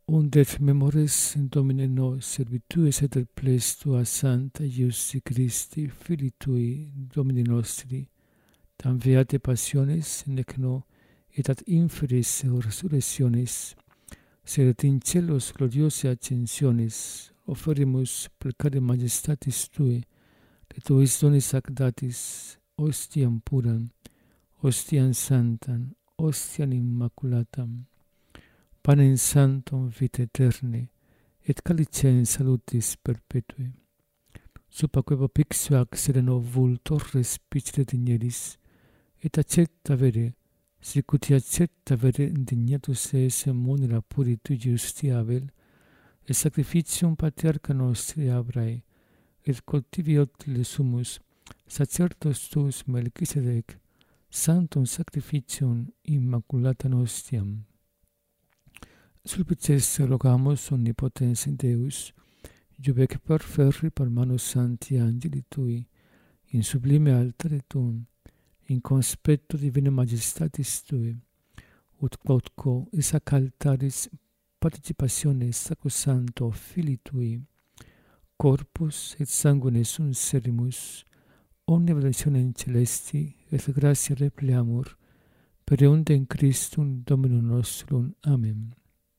Undet memores Domine nos servitues et ples tua Sancta Iusti Christi, Filii tui, Domini nostri, tam veate passiones, nec no, et ad inferis resurrectionis, sed in celos gloriose ascensionis, offerimus plecare majestatis tui, et tuis donis ac datis, ostiam puram, ostiam santam, ostiam immaculatam, panem sanctum vitae aeternae, et calicem salutis perpetui. Supa quae pixio ac sereno vultor respicere digneris, et accetta vere, sicut accetta vere indignatus esse monera puri tui justi Abel, et sacrificium patriarcha nostri Abrae, et cultiviot le sumus, sacerdos tuus Melchisedec, sanctum sacrificium immaculata nostiam. Sulpices rogamus omnipotens Deus, iubec perferri per manus sancti angeli tui, in sublime altare tuum, in conspecto divina majestatis tui, ut quodco is ac altaris participationes sacrosancto Filii tui, corpus et sanguine sunt serimus, omnia benedictionem celesti et gratia repleamur, per eundem Christum Dominum nostrum. Amen.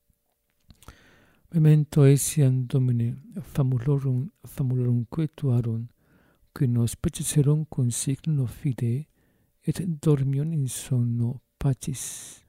Memento etiam Domine, famulorum, famulorumque tuarum, qui nos peceserum cum signo fide, et dormium in sonno pacis.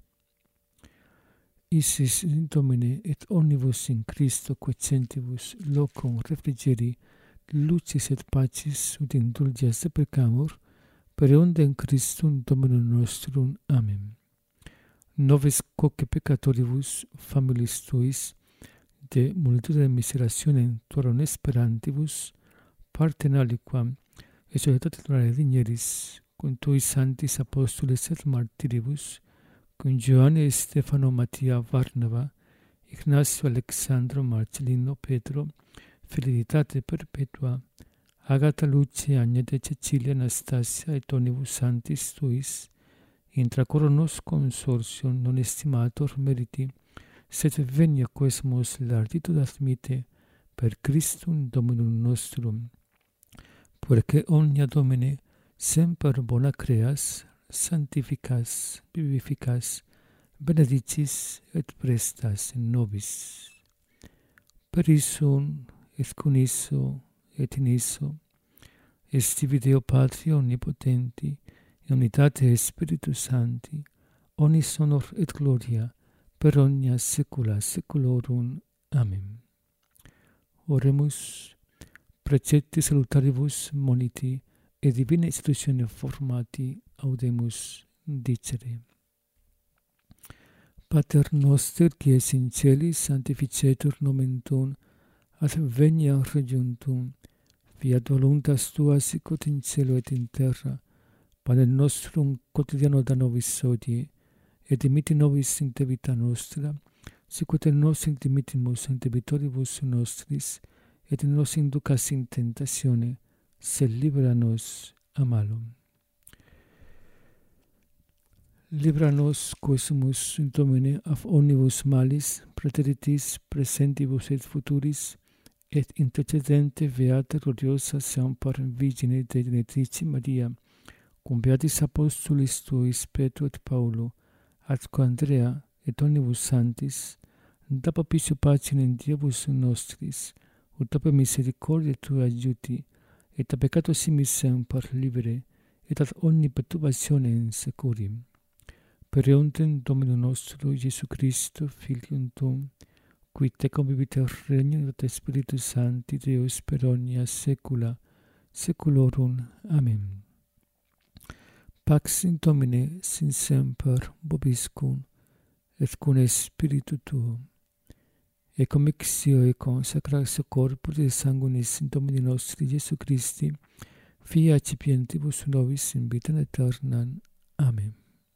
Isis Domine, et omnibus in Christo quaecentibus locum refrigeri, lucis et pacis ut indulgia sepulcamur, per eundem Christum Dominum nostrum. Amen. Noves quoque peccatoribus familis tuis, de multitude miserationem tuarum esperantibus, partem aliquam, et societate donare digneris, cum tuis sanctis apostoles et martiribus, cum Ioanne Stefano Mattia Varnava, Ignacio Alexandro Marcellino Petro, Felicitate perpetua, Agata Lucia Agnete Cecilia Anastasia et omnibus sanctis tuis, intra coronos consortium non estimator meriti, sed venia quesumus larditud admite per Christum Dominum nostrum. Porque omnia Domine semper bona creas, sanctificas, vivificas, benedicis et prestas in nobis. Per issum et cum isso et in isso, estivi Deo Patria omnipotenti, in unitate Spiritus Sancti, omnis honor et gloria, per omnia saecula saeculorum. Amen. Oremus, precepti salutaribus moniti, et divina institutione formati audemus dicere. Pater noster, qui es in celis, sanctificetur nomen tuum, adveniat regnum tuum, fiat voluntas tua sicut in cielo et in terra. Panem nostrum quotidiano da nobis hodie, et dimitti nobis in debita nostra, sicut et nos dimittimus in debitoribus nostris, et nos inducas in tentatione, sed libera nos a malo. Libera nos, quesumus, Domine, af omnibus malis, praeteritis, presentibus et futuris, et intercedente beata gloriosa semper Virgine Dei Genetrici Maria, cum beatis apostolis tuis Petro et Paulo, atque Andrea et omnibus sanctis, da propicio pacem in Diebus nostris, ut ab misericordia tua adjuti, et a peccato simis semper libere, et ad omni perturbationem securim. Per eundem Dominum nostrum Iesu Christo, Filium tuum, qui tecum vivit regnum et Spiritus Sancti Deus per omnia saecula saeculorum. Amen. Pax in Domine sin semper vobiscum, et cum spiritu tuo. E commixio e consacratio corporis et sanguinis in Domini nostri Iesu Christi, Fii accipientibus nobis in vitam aeternam. Amen.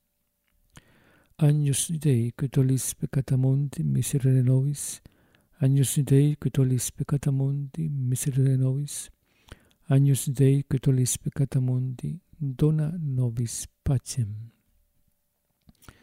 Agnus Dei, qui tollis peccata mundi, miserere nobis. Agnus Dei, qui tollis peccata mundi, miserere nobis. Agnus Dei, qui tollis peccata mundi, dona nobis pacem.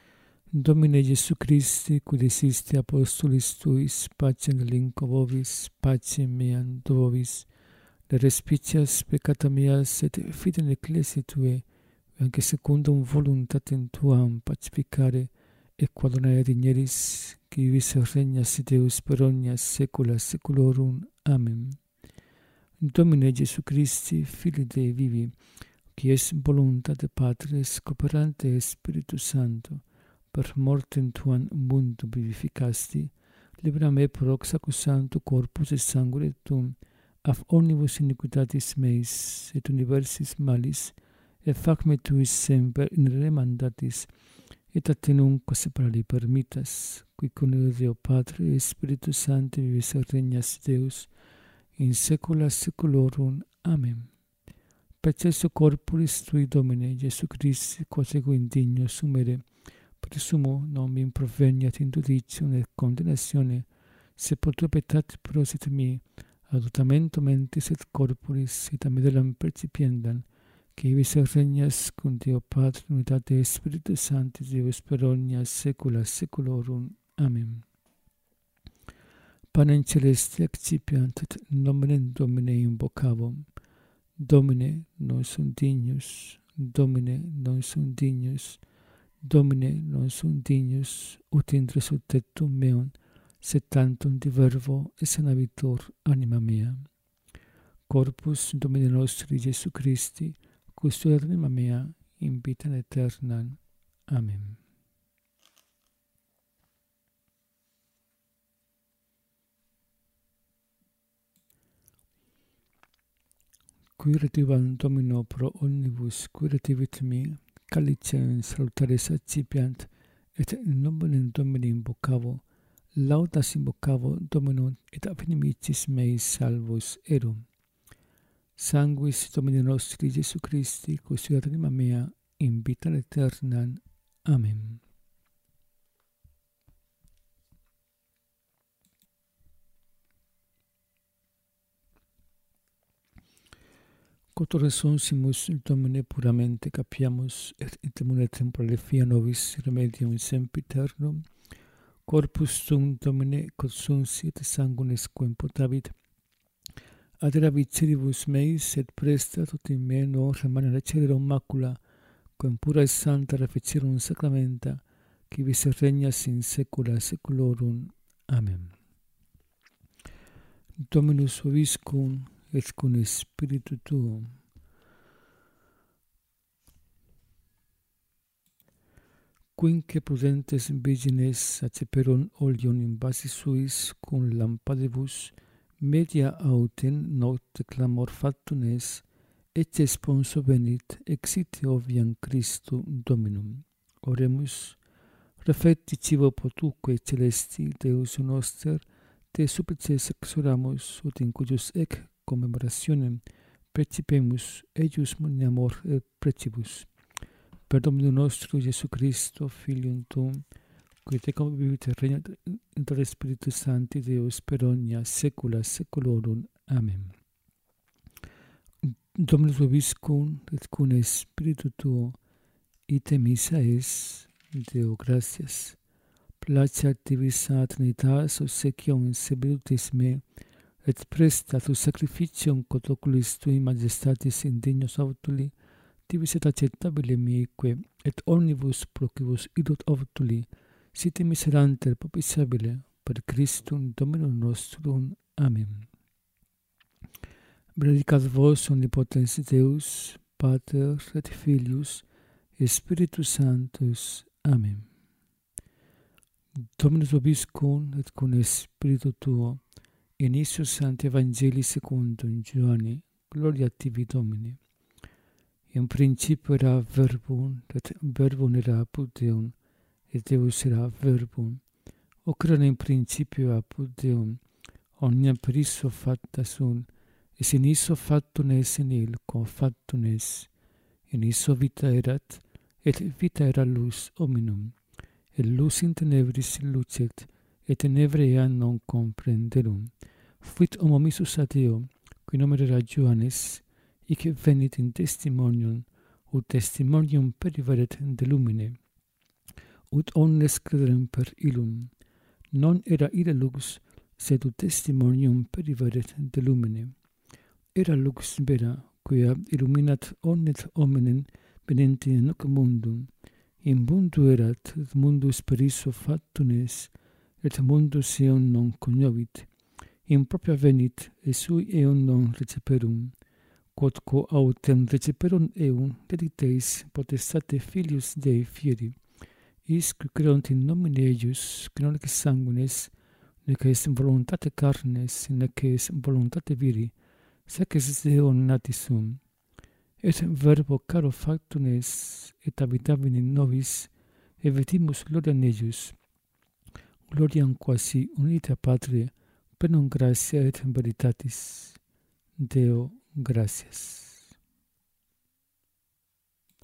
Domine Iesu Christi, qui desiste apostolis tuis, pacem relinquo vobis, pacem meam do vobis, le respicias peccata meas et fidem ecclesiae tuae, anche secundum voluntatem tuam pacificare, et quod donare digneris, qui vivis et regnas Deus per omnia saecula saeculorum. Amen. Domine Iesu Christi, Filii Dei vivi, qui es voluntate Patris, cooperante Spiritus Sancto, per mortem tuam mundo vivificasti, libera me pro sacrosancto corpus et sanguine tuum, af omnibus iniquitatis meis et universis malis, et fac me tuis semper in remandatis, et a te nunquam separari permittas, qui con Deo Patre et Spiritus Sancti vivis et regnas Deus, in saecula saeculorum. Amen. Percesso corporis tui, Domine, Iesu Christi, quod ego indigno sumere, presumo non mi proveniat in judicium et condemnatione, se per tua pietate prosit mi, adultamento mentis et corporis, et a medellam percipiendam, que vivis et regnas cum Deo Patre, unitate Spiritus Sancti, Deus per omnia saecula saeculorum. Amen. Panem celeste accipiant, et nomen Domine invocavum. Domine, non sum dignus, Domine, non sum dignus, Domine, non sum dignus, ut intre sub tectum meum, sed tantum di verbo et sanabitur anima mea. Corpus Domini nostri Iesu Christi, custodiat anima mea in vitam aeternam. Amen. Qui retivam Domino pro omnibus, qui retivit mi, calicem salutaris accipiant, et in nomine Domini invocavo, laudas invocavo Dominum, et ab inimicis meis salvus erum. Sanguis Domini nostri Iesu Christi, custodiat anima mea in vitam aeternam. Amen. Quod resonsimus Domine puramente capiamus, et itemune temporale fia nobis remedium sempiternum, corpus tuum Domine quod sunsi et sanguinis quem potavit, adera viceribus meis, et presta tot in me non remanere celerum macula, quem pura et santa reficirum sacramenta, qui vis et regnas in saecula saeculorum. Amen. Dominus vobiscum, et cum spiritu tuum. Quinque prudentes virgines acceperunt oleum in vasis suis cum lampadibus, media autem nocte clamor factum es, ecce sponso venit, exite oviam Christum Dominum. Oremus. Refecti civo potuque celesti, Deus noster, te supplices exoramus, ut in cuius ec commemorationem percipemus eius amor et precibus. Per Dominum nostrum Iesu Christo, Filium tuum, qui tecum vivit et regnat inter Spiritus Sancti Deus per omnia saecula saeculorum. Amen. Dominus vobiscum, et cum spiritu tuo, ite missa es, Deo gratias. Placeat tibi Sancta Trinitas obsequium in servitutis me, et presta tu sacrificium quod oculis tui majestatis indignus autuli, tivis et acceptabile mique, et omnibus procibus idut autuli, site miseranter propitiabile per Christum Dominum nostrum. Amen. Benedicat vos omnipotens Deus, Pater et Filius, et Spiritus Sanctus. Amen. Dominus vobiscum, et cum spiritu tuo, inicio Sancti Evangelii secundum Ioanni, gloria tibi Domine. In principio era verbum, et verbum era apud Deum, et Deus era verbum. Hoc erat in principio apud Deum, omnia per issue facta sunt, et in issue factum es in illico factum es. In issue vita erat, et vita era lux hominum. Et lux in tenebris lucet, et tenebrea non comprenderum. Fuit homo missus a Deo, qui nomen era Johannes, hic venit in testimonium, ut testimonium periveret de lumine. ut omnes crederem per illum. Non era ira lux, sed ut testimonium periveret de lumine. Era lux vera, quia illuminat omnet hominem venenti in hoc mundum. In mundo erat, et mundus per isso factum est, et mundus eum non cognovit. In propria venit, et sui eum non receperum. Quodquo autem receperum eum, dedicteis potestate filius Dei fieri, isque creont in nomine eius, que non ex sanguinis, nec est voluntate carnes, nec est voluntate viri, sec est Deo nati sum. Et verbo caro factum est, et habitabit in nobis, et vetimus gloriam eius, gloriam quasi unita Patria, plenum gratia et veritatis. Deo gratias.